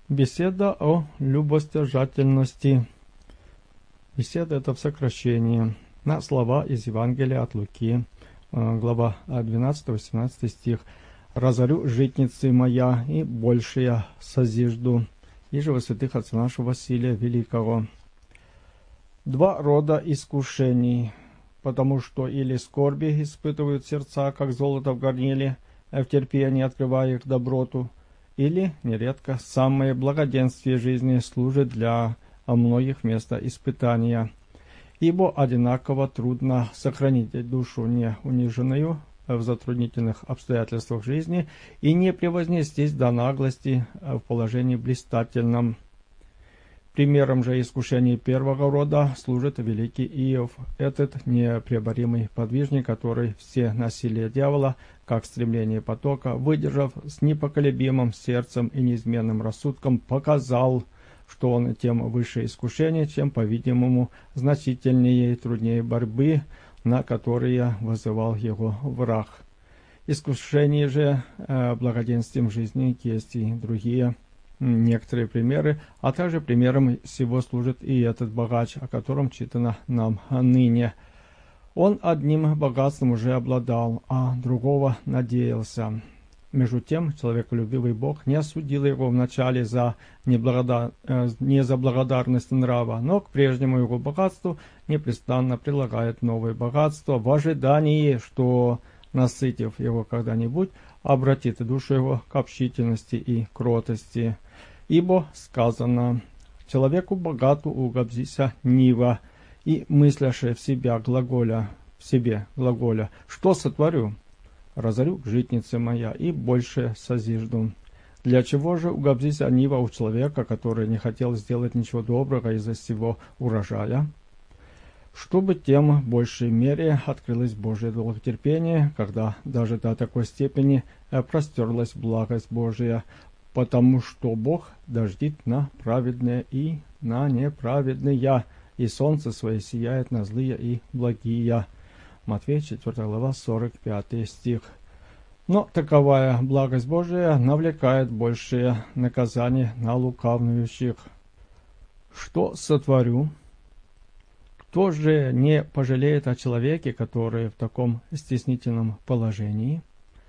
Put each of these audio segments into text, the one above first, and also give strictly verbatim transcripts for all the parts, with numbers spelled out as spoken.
Беседа о любостяжательности. Беседа — это в сокращении на слова из Евангелия от Луки, глава двенадцать-восемнадцатый стих. «Разорю житницы моя, и больше я созижду, иже во святых отца нашего Василия Великого». Два рода искушений, потому что или скорби испытывают сердца, как золото в горниле, в терпении открывая их доброту, или, нередко, самое благоденствие жизни служит для многих места испытания, ибо одинаково трудно сохранить душу не униженную в затруднительных обстоятельствах жизни и не превознестись до наглости в положении блистательном. Примером же искушений первого рода служит великий Иов, этот непреоборимый подвижник, который все насилия дьявола, как стремление потока, выдержав с непоколебимым сердцем и неизменным рассудком, показал, что он тем выше искушения, чем, по-видимому, значительнее и труднее борьбы, на которые вызывал его враг. Искушение же э, благоденствием жизни есть и другие некоторые примеры, а также примером всего служит и этот богач, о котором читано нам ныне. Он одним богатством уже обладал, а другого надеялся. Между тем, человеколюбивый Бог не осудил его вначале за неблагодар... не за благодарность нрава, но к прежнему его богатству непрестанно прилагает новое богатство в ожидании, что, насытив его когда-нибудь, обратит душу его к общительности и кротости. Ибо сказано: «Человеку богату угобзися нива, и мысляше в себя глаголя, в себе глаголя, что сотворю? Разорю житница моя, и больше созижду». Для чего же угобзися нива у человека, который не хотел сделать ничего доброго из-за всего урожая? Чтобы тем в большей мере открылось Божие долготерпение, когда даже до такой степени простерлась благость Божия, потому что Бог дождит на праведные и на неправедные, и солнце свое сияет на злые и благие. Матфея четвёртая глава, сорок пятый стих. Но таковая благость Божия навлекает большее наказание на лукавнующих. Что сотворю? Кто же не пожалеет о человеке, который в таком стеснительном положении?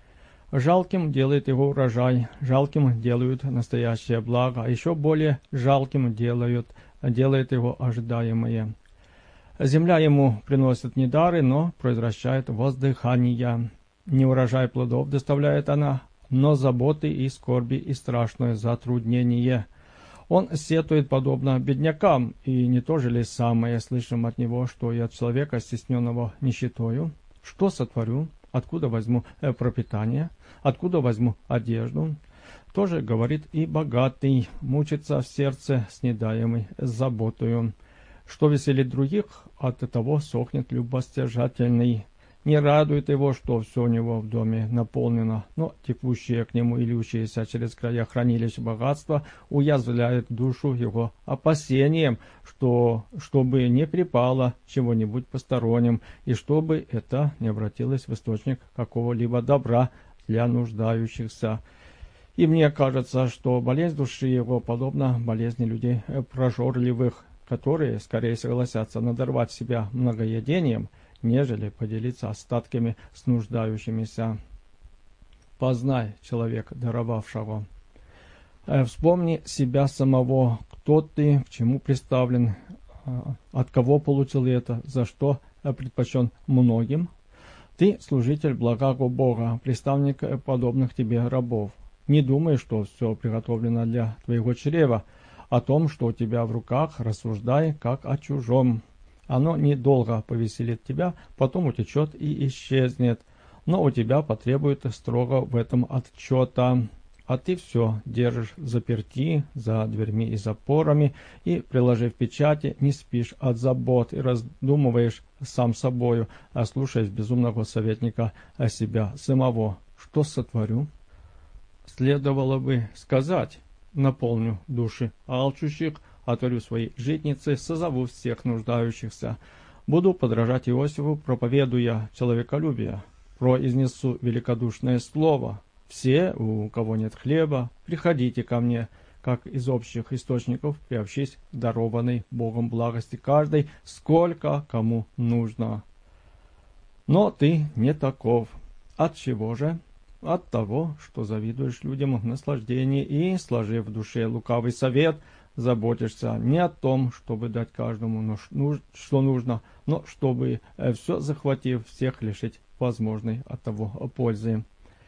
Жалким делает его урожай, жалким делают настоящее благо, а еще более жалким делают, делает его ожидаемое. Земля ему приносит не дары, но произвращает воздыхания. Не урожай плодов доставляет она, но заботы и скорби и страшное затруднение. Он сетует подобно беднякам, и не то же ли самое слышим от него, что и от человека, стесненного нищетою? Что сотворю? Откуда возьму пропитание? Откуда возьму одежду? Тоже говорит и богатый, мучится в сердце снедаемый заботою. Что веселит других, от того сохнет любостяжательный. Не радует его, что все у него в доме наполнено, но текущие к нему и льющиеся через края хранилища богатства уязвляют душу его опасением, что, чтобы не припало чего-нибудь посторонним, и чтобы это не обратилось в источник какого-либо добра для нуждающихся. И мне кажется, что болезнь души его подобна болезни людей прожорливых, которые скорее согласятся надорвать себя многоедением, нежели поделиться остатками с нуждающимися. Познай, человек, даровавшего. Вспомни себя самого, кто ты, к чему представлен, от кого получил это, за что предпочтен многим. Ты служитель благого Бога, представник подобных тебе рабов. Не думай, что все приготовлено для твоего чрева. О том, что у тебя в руках, рассуждай, как о чужом. Оно недолго повеселит тебя, потом утечет и исчезнет, но у тебя потребует строго в этом отчета. А ты все держишь заперти за дверьми и запорами, и, приложив печати, не спишь от забот и раздумываешь сам собою, а слушаешь безумного советника о себя самого. Что сотворю? Следовало бы сказать: наполню души алчущих, отворю свои житницы, созову всех нуждающихся. Буду подражать Иосифу, проповедуя человеколюбие. Произнесу великодушное слово. Все, у кого нет хлеба, приходите ко мне. как из общих источников приобщись к дарованной Богом благости каждой, сколько кому нужно. Но ты не таков. От чего же? От того, что завидуешь людям в наслаждении и, сложив в душе лукавый совет, заботишься не о том, чтобы дать каждому, что нужно, но чтобы, все захватив, всех лишить возможной от того пользы.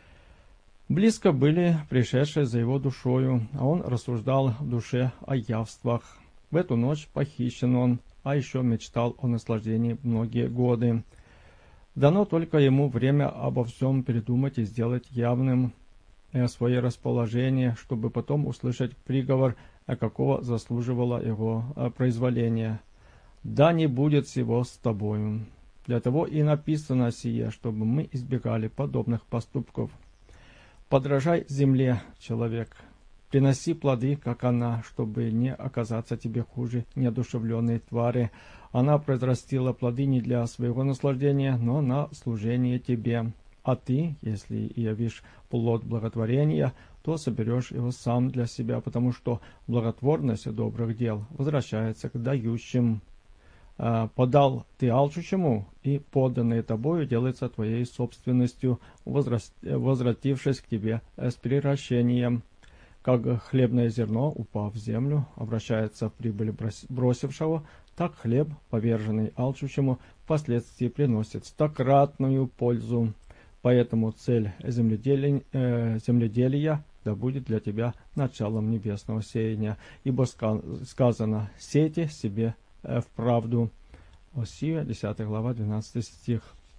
Близко были пришедшие за его душою, а он рассуждал в душе о явствах. В эту ночь похищен он, а еще мечтал о наслаждении многие годы. Дано только ему время обо всем передумать и сделать явным свое расположение, чтобы потом услышать приговор, какого заслуживало его произволение. «Да не будет всего с тобою». Для того и написано сие, чтобы мы избегали подобных поступков. Подражай земле, человек. Приноси плоды, как она, чтобы не оказаться тебе хуже неодушевленной твари. Она произрастила плоды не для своего наслаждения, но на служение тебе. А ты, если явишь плод благотворения, то соберешь его сам для себя, потому что благотворность добрых дел возвращается к дающим. Подал ты алчущему, и поданное тобою делается твоей собственностью, возвратившись к тебе с приращением. Как хлебное зерно, упав в землю, обращается в прибыль бросившего, так хлеб, поверженный алчущему, впоследствии приносит стократную пользу. Поэтому цель земледелия, э, земледелия да будет для тебя началом небесного сеяния, ибо сказано «сейте себе в правду». Осия, десятая глава, двенадцатый стих.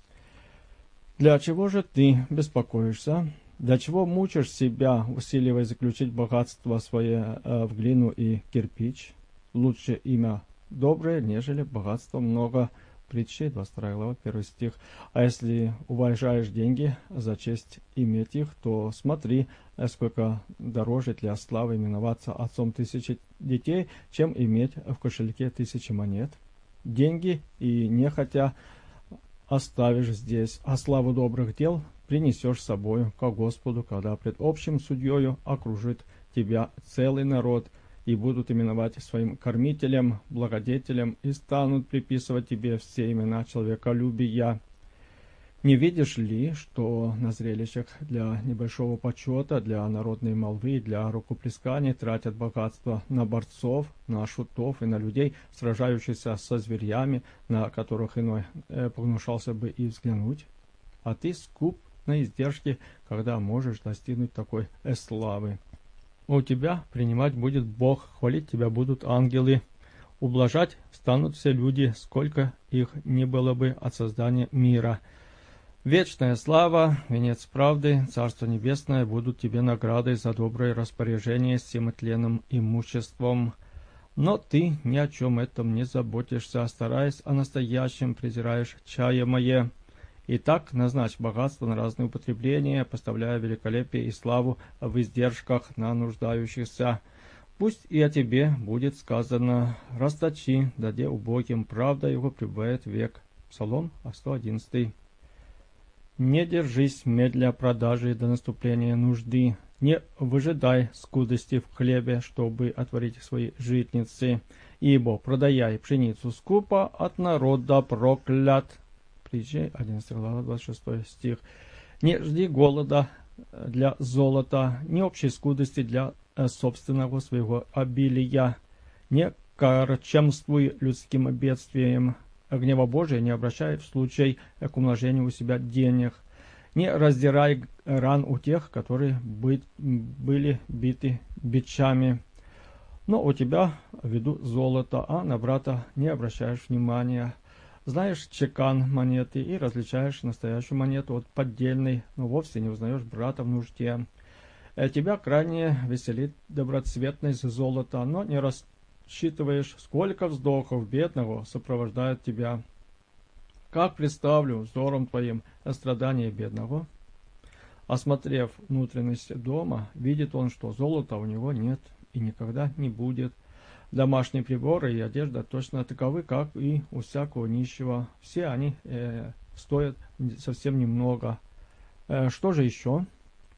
Для чего же ты беспокоишься? Для чего мучишь себя, усиливая заключить богатство свое э, в глину и кирпич? Лучше имя доброе, нежели богатство много. Притчи, двадцать вторая глава, первый стих. А если уважаешь деньги за честь иметь их, то смотри, сколько дороже для славы именоваться отцом тысячи детей, чем иметь в кошельке тысячи монет. Деньги и нехотя оставишь здесь, а славу добрых дел принесешь с собою ко Господу, когда пред общим судьею окружит тебя целый народ, и будут именовать своим кормителем, благодетелем, и станут приписывать тебе все имена человеколюбия. Не видишь ли, что на зрелищах для небольшого почета, для народной молвы, для рукоплесканий тратят богатство на борцов, на шутов и на людей, сражающихся со зверями, на которых иной э, погнушался бы и взглянуть? А ты скуп на издержки, когда можешь достигнуть такой э, славы. У тебя принимать будет Бог, хвалить тебя будут ангелы, ублажать станут все люди, сколько их ни было бы от создания мира. Вечная слава, венец правды, Царство Небесное будут тебе наградой за доброе распоряжение всем тленным имуществом. Но ты ни о чем этом не заботишься, стараясь о настоящем, презираешь чаемое. Итак, назначь богатство на разные употребления, поставляя великолепие и славу в издержках на нуждающихся. Пусть и о тебе будет сказано: расточи, даде убогим, правда его пребывает век. Псалом сто одиннадцатый. Не держись медля продажи до наступления нужды, не выжидай скудости в хлебе, чтобы отворить свои житницы, ибо, продаяй пшеницу скупо, от народа проклят. Притчи, одиннадцатая глава, двадцать шестой стих. Не жди голода для золота, ни общей скудости для собственного своего обилия, не корчемствуй людским бедствием, гнева Божия не обращай в случай к умножению у себя денег, не раздирай ран у тех, которые быть, были биты бичами. Но у тебя в виду золото, а на брата не обращаешь внимания. Знаешь чекан монеты и различаешь настоящую монету от поддельной, но вовсе не узнаешь брата в нужде. Тебя крайне веселит доброцветность золота, но не рассчитываешь, сколько вздохов бедного сопровождает тебя. Как представлю взором твоим страдания бедного? Осмотрев внутренность дома, видит он, что золота у него нет и никогда не будет. Домашние приборы и одежда точно таковы, как и у всякого нищего. Все они э, стоят совсем немного. Э, что же еще?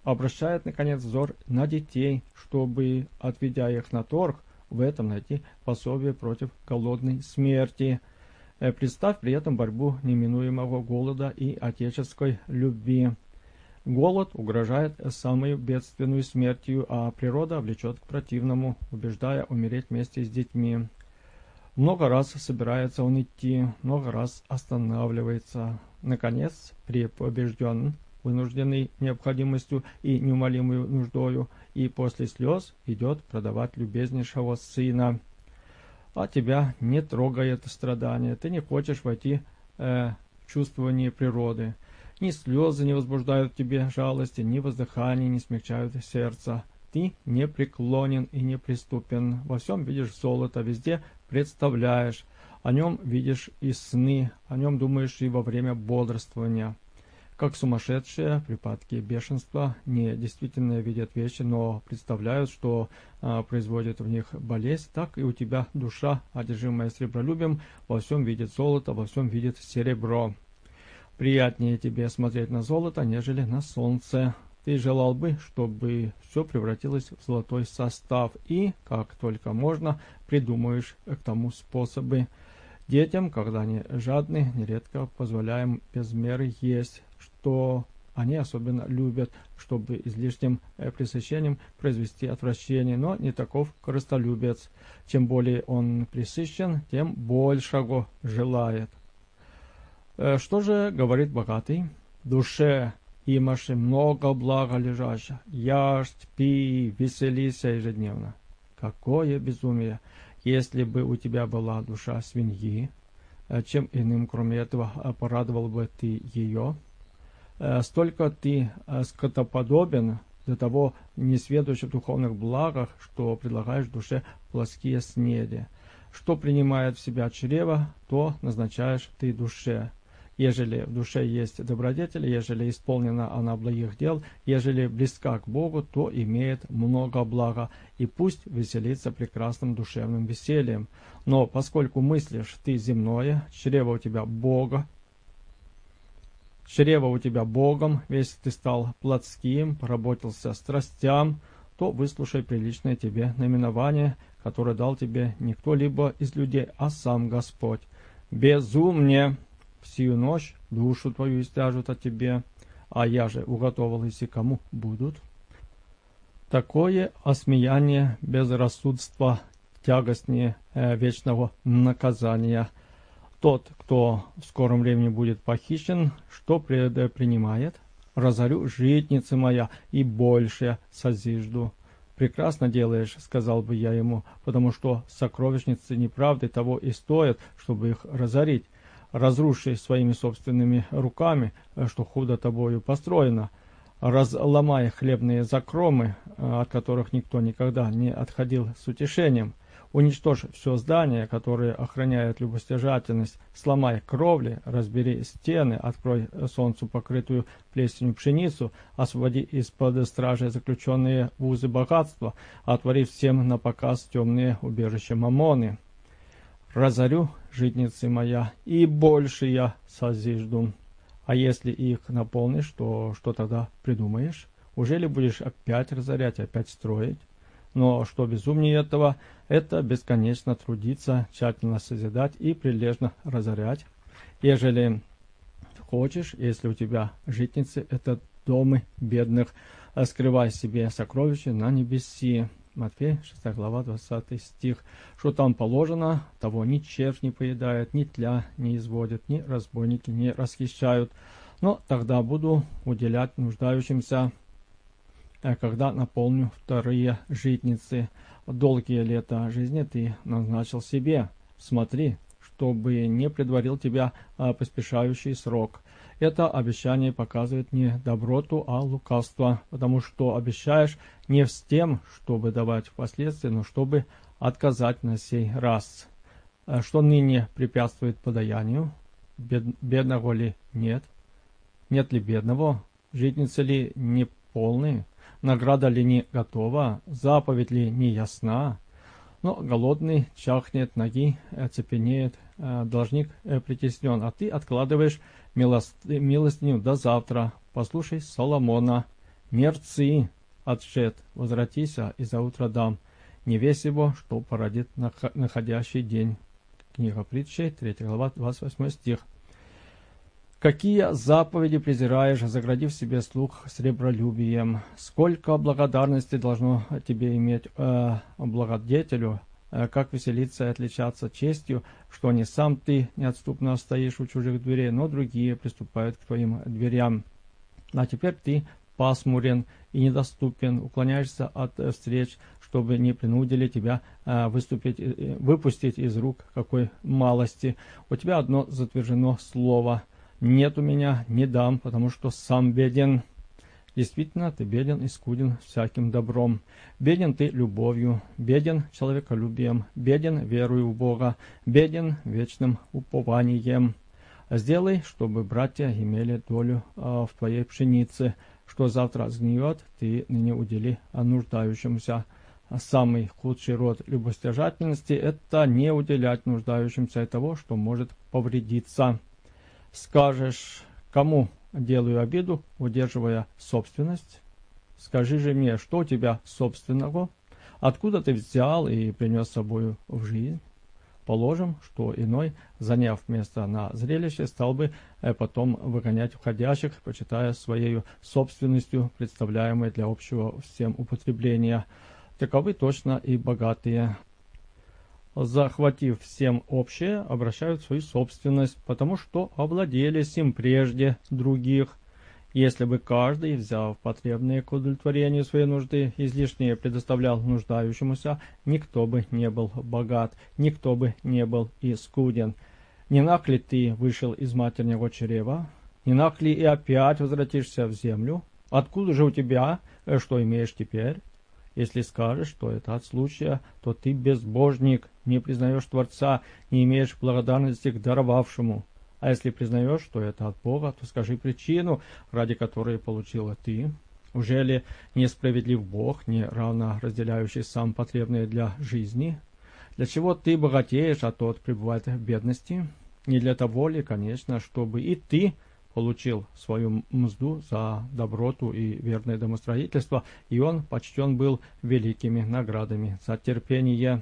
обращает, наконец, взор на детей, чтобы, отведя их на торг, в этом найти пособие против голодной смерти. Представь при этом борьбу неминуемого голода и отеческой любви. Голод угрожает самой бедственной смертью, а природа влечет к противному, убеждая умереть вместе с детьми. Много раз собирается он идти, много раз останавливается. Наконец, при побежденном, вынужденный необходимостью и неумолимой нуждою, и после слез идет продавать любезнейшего сына. А тебя не трогает страдание, ты не хочешь войти э, в чувствование природы. Ни слезы не возбуждают в тебе жалости, ни воздыхания не смягчают сердца. Ты не преклонен и неприступен, во всем видишь золото, везде представляешь, о нем видишь и сны, о нем думаешь и во время бодрствования. Как сумасшедшие, припадки бешенства не действительно видят вещи, но представляют, что а, производит в них болезнь, так и у тебя душа, одержимая сребролюбием, во всем видит золото, во всем видит серебро. Приятнее тебе смотреть на золото, нежели на солнце. Ты желал бы, чтобы все превратилось в золотой состав, и, как только можно, придумаешь к тому способы. Детям, когда они жадны, нередко позволяем без меры есть, что они особенно любят, чтобы излишним пресыщением произвести отвращение, но не таков корыстолюбец. Чем более он пресыщен, тем большего желает. Что же говорит богатый? Душе имаши много блага лежащего, ешь, пи, веселися ежедневно. Какое безумие! Если бы у тебя была душа свиньи, чем иным, кроме этого, порадовал бы ты ее? Столько ты скотоподобен, до того несведущий в духовных благах, что предлагаешь душе плоские снеди. Что принимает в себя чрево, то назначаешь ты душе. Ежели в душе есть добродетель, ежели исполнена она благих дел, ежели близка к Богу, то имеет много блага, и пусть веселится прекрасным душевным весельем. Но поскольку мыслишь ты земное, чрево у тебя Бога, чрево у тебя Богом, весь ты стал плотским, поработился страстям, то выслушай приличное тебе наименование, которое дал тебе не кто-либо из людей, а сам Господь. Безумне! Сию ночь душу твою истяжут от тебе, а я же уготовал, если кому будут. Такое осмеяние безрассудства тягостнее э, вечного наказания. Тот, кто в скором времени будет похищен, что предпринимает? Разорю житницы моя и больше созижду. Прекрасно делаешь, сказал бы я ему, потому что сокровищницы неправды того и стоят, чтобы их разорить. Разруши своими собственными руками, что худо тобою построено, разломай хлебные закромы, от которых никто никогда не отходил с утешением, уничтожь все здание, которое охраняет любостяжательность, сломай кровли, разбери стены, открой солнцу покрытую плесенью пшеницу, освободи из-под стражи заключенные в узы богатства, отвори всем на показ темные убежища Мамоны. Разорю житницы моя, и больше я созижду. А если их наполнишь, то что тогда придумаешь? Уже ли будешь опять разорять, опять строить? Но что безумнее этого, это бесконечно трудиться, тщательно созидать и прилежно разорять. Ежели хочешь, если у тебя житницы, это домы бедных, скрывай себе сокровища на небеси. Матфея, шестая глава, двадцатый стих. Что там положено, того ни червь не поедает, ни тля не изводит, ни разбойники не расхищают. Но тогда буду уделять нуждающимся, когда наполню вторые житницы. Долгие лета жизни ты назначил себе. Смотри, чтобы не предварил тебя поспешающий срок. Это обещание показывает не доброту, а лукавство, потому что обещаешь не с тем, чтобы давать впоследствии, но чтобы отказать на сей раз. Что ныне препятствует подаянию? Бед, бедного ли нет? Нет ли бедного? Житницы ли не полные? Награда ли не готова? Заповедь ли не ясна? Но голодный чахнет, ноги цепенеет, должник притеснен, а ты откладываешь милостыню до завтра. Послушай Соломона. мерцы, отшед, возвратися, и за утро дам. Не весь его, что породит находящий день». Книга Притчей, третья глава, двадцать восьмой стих. «Какие заповеди презираешь, заградив себе слух сребролюбием? Сколько благодарности должно тебе иметь э, благодетелю, э, как веселиться и отличаться честью, что не сам ты неотступно стоишь у чужих дверей, но другие приступают к твоим дверям. А теперь ты пасмурен и недоступен, уклоняешься от э, встреч, чтобы не принудили тебя э, выступить, э, выпустить из рук какой малости. У тебя одно затвержено слово: «Нет у меня, не дам, потому что сам беден». Действительно, ты беден и скуден всяким добром. Беден ты любовью, беден человеколюбием, беден верою в Бога, беден вечным упованием. Сделай, чтобы братья имели долю э, в твоей пшенице, что завтра сгниет, ты ныне удели нуждающимся. Самый худший род любостяжательности — это не уделять нуждающимся того, что может повредиться. Скажешь: «Кому делаю обиду, удерживая собственность?» Скажи же мне, что у тебя собственного? Откуда ты взял и принес с собою в жизнь? Положим, что иной, заняв место на зрелище, стал бы потом выгонять входящих, почитая своей собственностью, представляемой для общего всем употребления. Таковы точно и богатые. Захватив всем общее, обращают свою собственность, потому что овладели сим прежде других. Если бы каждый, взяв потребные к удовлетворению своей нужды, излишнее предоставлял нуждающемуся, никто бы не был богат, никто бы не был и скуден. Не нак ли ты вышел из матернего чрева? Не нак ли и опять возвратишься в землю? Откуда же у тебя, что имеешь теперь? Если скажешь, что это от случая, то ты безбожник, не признаешь Творца, не имеешь благодарности к даровавшему. А если признаешь, что это от Бога, то скажи причину, ради которой получила ты. Уже ли несправедлив Бог, не равно разделяющий сам потребные для жизни? Для чего ты богатеешь, а тот пребывает в бедности? Не для того ли, конечно, чтобы и ты получил свою мзду за доброту и верное домостроительство, и он почтен был великими наградами за терпение.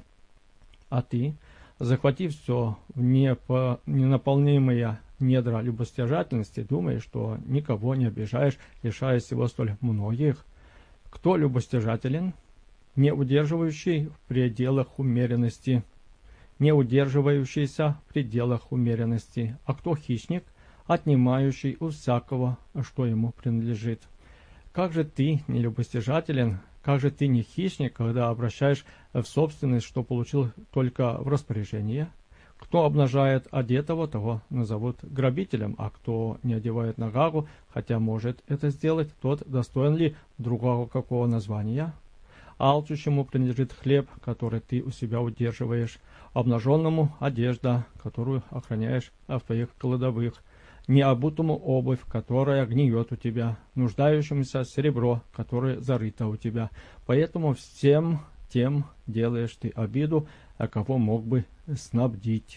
А ты, захватив все в непо... ненаполнимые недра любостяжательности, думаешь, что никого не обижаешь, лишаясь всего столь многих? Кто любостяжателен? Не удерживающий в пределах умеренности, не удерживающийся в пределах умеренности. А кто хищник? Отнимающий у всякого, что ему принадлежит. Как же ты не любостяжателен, как же ты не хищник, когда обращаешь в собственность, что получил только в распоряжение? Кто обнажает одетого, того назовут грабителем, а кто не одевает нагагу, хотя может это сделать, тот достоин ли другого какого названия? Алчущему принадлежит хлеб, который ты у себя удерживаешь, обнаженному одежда, которую охраняешь в твоих кладовых, необутому обувь, которая гниет у тебя, нуждающемуся серебро, которое зарыто у тебя. Поэтому всем тем делаешь ты обиду, а кого мог бы снабдить.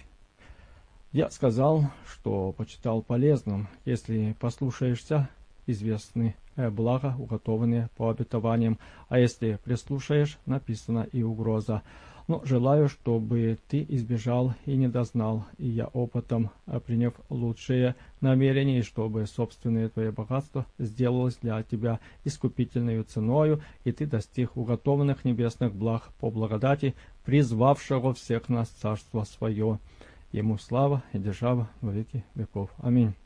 Я сказал, что почитал полезным, если послушаешься, известны блага, уготованные по обетованиям, а если прислушаешь, написана и угроза. Но желаю, чтобы ты избежал и не дознал, и я опытом, приняв лучшие намерения, и чтобы собственное твое богатство сделалось для тебя искупительной ценою, и ты достиг уготованных небесных благ по благодати, призвавшего всех нас царство свое. Ему слава и держава во веки веков. Аминь.